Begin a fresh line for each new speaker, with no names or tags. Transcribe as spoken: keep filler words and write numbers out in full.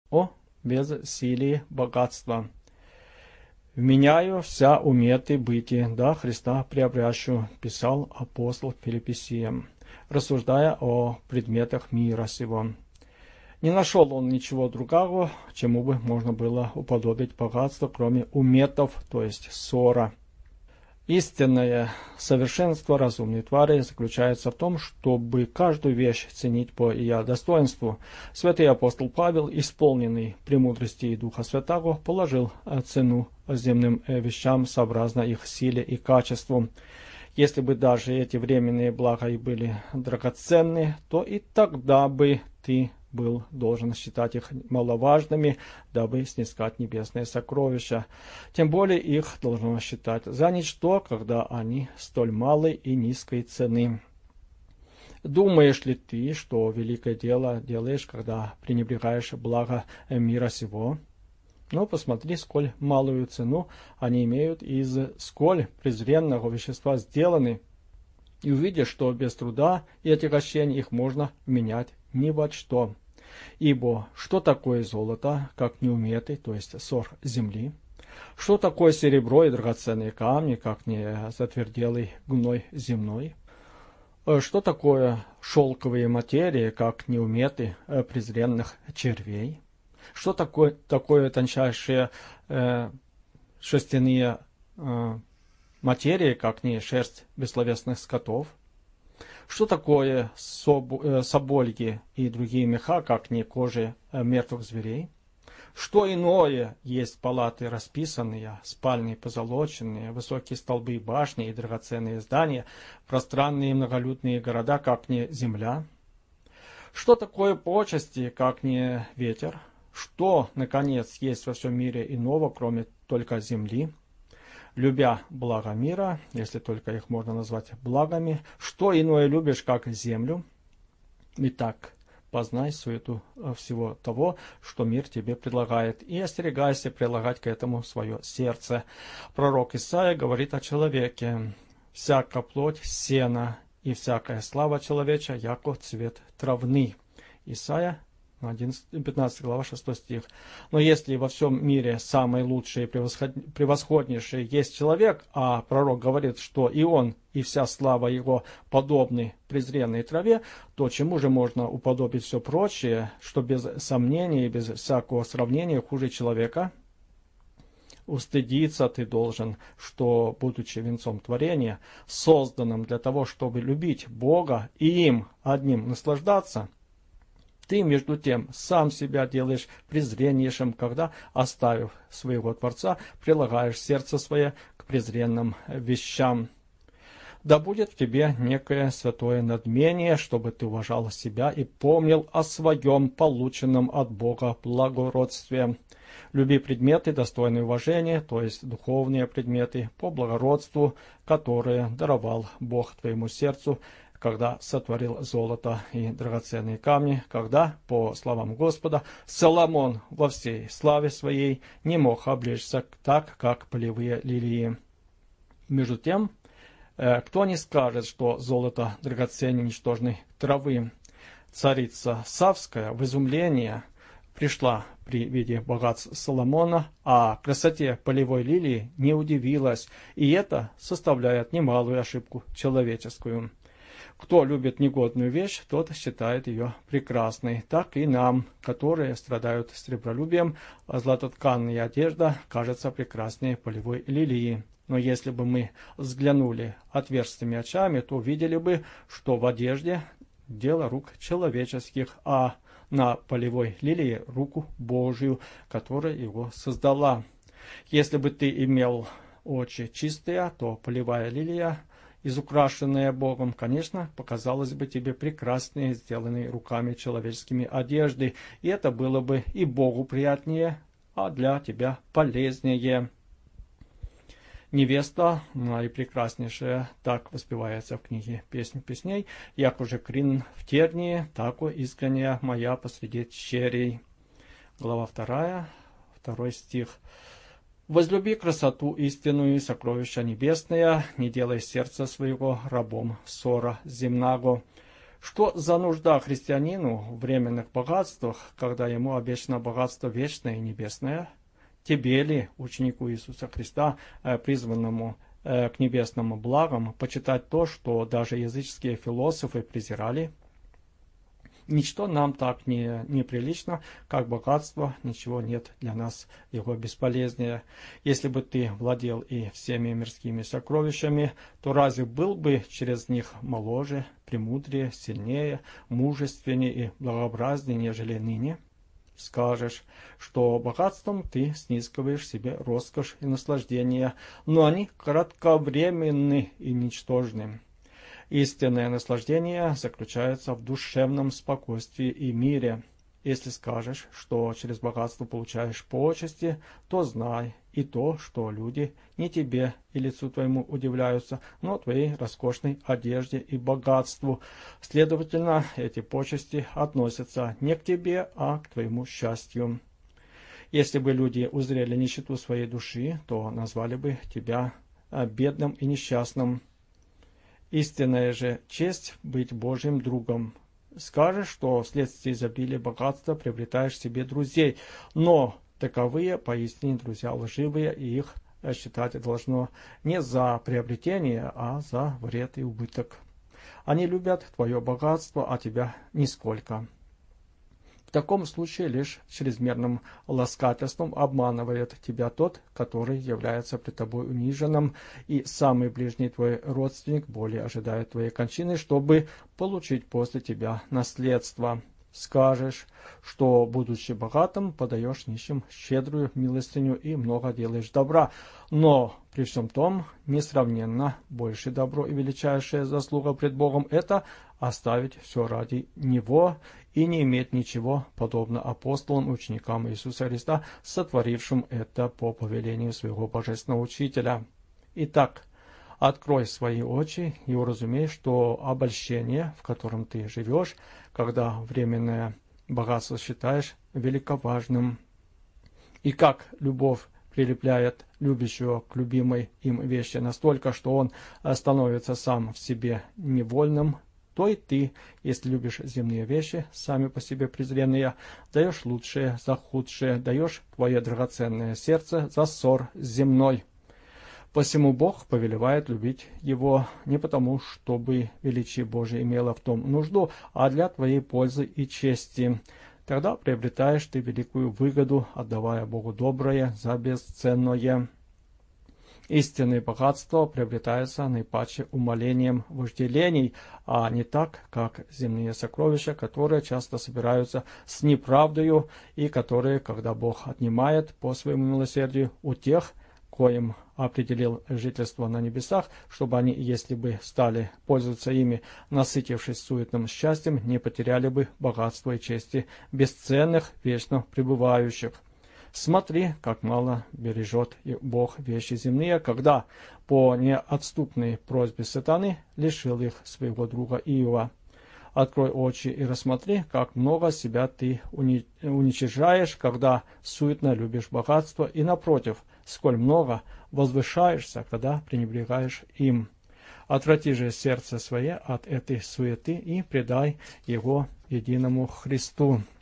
о безсилии богатства. «Вменяю вся уметы быти, да Христа приобрящу», писал апостол Филиппесиям, рассуждая о предметах мира сего. Не нашел он ничего другого, чему бы можно было уподобить богатство, кроме уметов, то есть ссора. Истинное совершенство разумной твари заключается в том, чтобы каждую вещь ценить по ее достоинству. Святый апостол Павел, исполненный премудрости и Духа Святаго, положил цену земным вещам сообразно их силе и качеству. Если бы даже эти временные блага и были драгоценны, то и тогда бы ты был должен считать их маловажными, дабы снискать небесные сокровища. Тем более их должно считать за ничто, когда они столь малой и низкой цены. Думаешь ли ты, что великое дело делаешь, когда пренебрегаешь благо мира сего? Но посмотри, сколь малую цену они имеют, из сколь презренного вещества сделаны, и увидишь, что без труда и отягощения их можно менять ни во что. Ибо что такое золото, как неуметый, то есть сор земли? Что такое серебро и драгоценные камни, как не затверделый гной земной? Что такое шелковые материи, как неуметы презренных червей? Что такое, такое тончайшие э, шерстяные э, материи, как не шерсть бессловесных скотов? Что такое собо, э, собольги и другие меха, как не кожи э, мертвых зверей? Что иное есть палаты расписанные, спальни позолоченные, высокие столбы и башни и драгоценные здания, пространные многолюдные города, как не земля? Что такое почести, как не ветер? Что, наконец, есть во всем мире иного, кроме только земли? Любя блага мира, если только их можно назвать благами, что иное любишь, как землю? Итак, познай суету всего того, что мир тебе предлагает, и остерегайся прилагать к этому свое сердце. Пророк Исаия говорит о человеке: «Всяка плоть — сено, и всякая слава человеча, яко цвет травны». Исаия пятнадцатая глава, шестой стих. Но если во всем мире самый лучший и превосходнейший есть человек, а пророк говорит, что и он, и вся слава его подобны презренной траве, то чему же можно уподобить все прочее, что без сомнения и без всякого сравнения хуже человека? Устыдиться ты должен, что, будучи венцом творения, созданным для того, чтобы любить Бога и им одним наслаждаться, ты, между тем, сам себя делаешь презреннейшим, когда, оставив своего Творца, прилагаешь сердце свое к презренным вещам. Да будет в тебе некое святое надмение, чтобы ты уважал себя и помнил о своем полученном от Бога благородстве. Люби предметы, достойные уважения, то есть духовные предметы, по благородству, которые даровал Бог твоему сердцу, когда сотворил золото и драгоценные камни, когда, по словам Господа, Соломон во всей славе своей не мог облечься так, как полевые лилии. Между тем, кто не скажет, что золото драгоценнее ничтожной травы? Царица Савская в изумление пришла при виде богатств Соломона, а красоте полевой лилии не удивилась, и это составляет немалую ошибку человеческую. Кто любит негодную вещь, тот считает ее прекрасной. Так и нам, которые страдают сребролюбием, златотканная одежда кажется прекраснее полевой лилии. Но если бы мы взглянули отверстыми очами, то увидели бы, что в одежде дело рук человеческих, а на полевой лилии руку Божию, которая его создала. Если бы ты имел очи чистые, то полевая лилия, изукрашенная Богом, конечно, показалась бы тебе прекрасной, сделанной руками человеческими одеждой, и это было бы и Богу приятнее, а для тебя полезнее. Невеста, наипрекраснейшая, так воспевается в книге «Песнь песней», «Як уже крин в тернии, тако искренняя моя посреди черей». Глава вторая, второй стих. «Возлюби красоту истинную и сокровища небесные, не делай сердца своего рабом ссора земнаго. Что за нужда христианину в временных богатствах, когда ему обещано богатство вечное и небесное? Тебе ли, ученику Иисуса Христа, призванному к небесным благам, почитать то, что даже языческие философы презирали? Ничто нам так не неприлично, как богатство, ничего нет для нас его бесполезнее. Если бы ты владел и всеми мирскими сокровищами, то разве был бы через них моложе, премудрее, сильнее, мужественнее и благообразнее, нежели ныне? Скажешь, что богатством ты снискиваешь себе роскошь и наслаждение, но они кратковременны и ничтожны. Истинное наслаждение заключается в душевном спокойствии и мире. Если скажешь, что через богатство получаешь почести, то знай и то, что люди не тебе и лицу твоему удивляются, но твоей роскошной одежде и богатству. Следовательно, эти почести относятся не к тебе, а к твоему счастью. Если бы люди узрели нищету своей души, то назвали бы тебя бедным и несчастным. Истинная же честь быть Божьим другом. Скажешь, что вследствие изобилия богатства приобретаешь себе друзей, но таковые поистине друзья лживые, и их считать должно не за приобретение, а за вред и убыток. Они любят твое богатство, а тебя нисколько. В таком случае лишь чрезмерным ласкательством обманывает тебя тот, который является пред тобой униженным, и самый ближний твой родственник более ожидает твоей кончины, чтобы получить после тебя наследство. Скажешь, что, будучи богатым, подаешь нищим щедрую милостыню и много делаешь добра, но при всем том несравненно больше добро и величайшая заслуга пред Богом – это оставить все ради Него и не иметь ничего, подобно апостолам и ученикам Иисуса Христа, сотворившим это по повелению своего Божественного Учителя. Итак, открой свои очи и уразумей, что обольщение, в котором ты живешь, когда временное богатство считаешь великоважным, и как любовь прилепляет любящего к любимой им вещи настолько, что он становится сам в себе невольным, то и ты, если любишь земные вещи, сами по себе презренные, даешь лучшее за худшее, даешь твое драгоценное сердце за ссор земной. Посему Бог повелевает любить его не потому, чтобы величие Божие имело в том нужду, а для твоей пользы и чести. Тогда приобретаешь ты великую выгоду, отдавая Богу доброе за бесценное. Истинное богатство приобретается наипаче умолением вожделений, а не так, как земные сокровища, которые часто собираются с неправдою и которые, когда Бог отнимает по своему милосердию у тех, коим определил жительство на небесах, чтобы они, если бы стали пользоваться ими, насытившись суетным счастьем, не потеряли бы богатства и чести бесценных, вечно пребывающих. Смотри, как мало бережет Бог вещи земные, когда по неотступной просьбе сатаны лишил их своего друга Иова. Открой очи и рассмотри, как много себя ты уничижаешь, когда суетно любишь богатство, и, напротив, сколь много возвышаешься, когда пренебрегаешь им. Отврати же сердце свое от этой суеты и предай его единому Христу.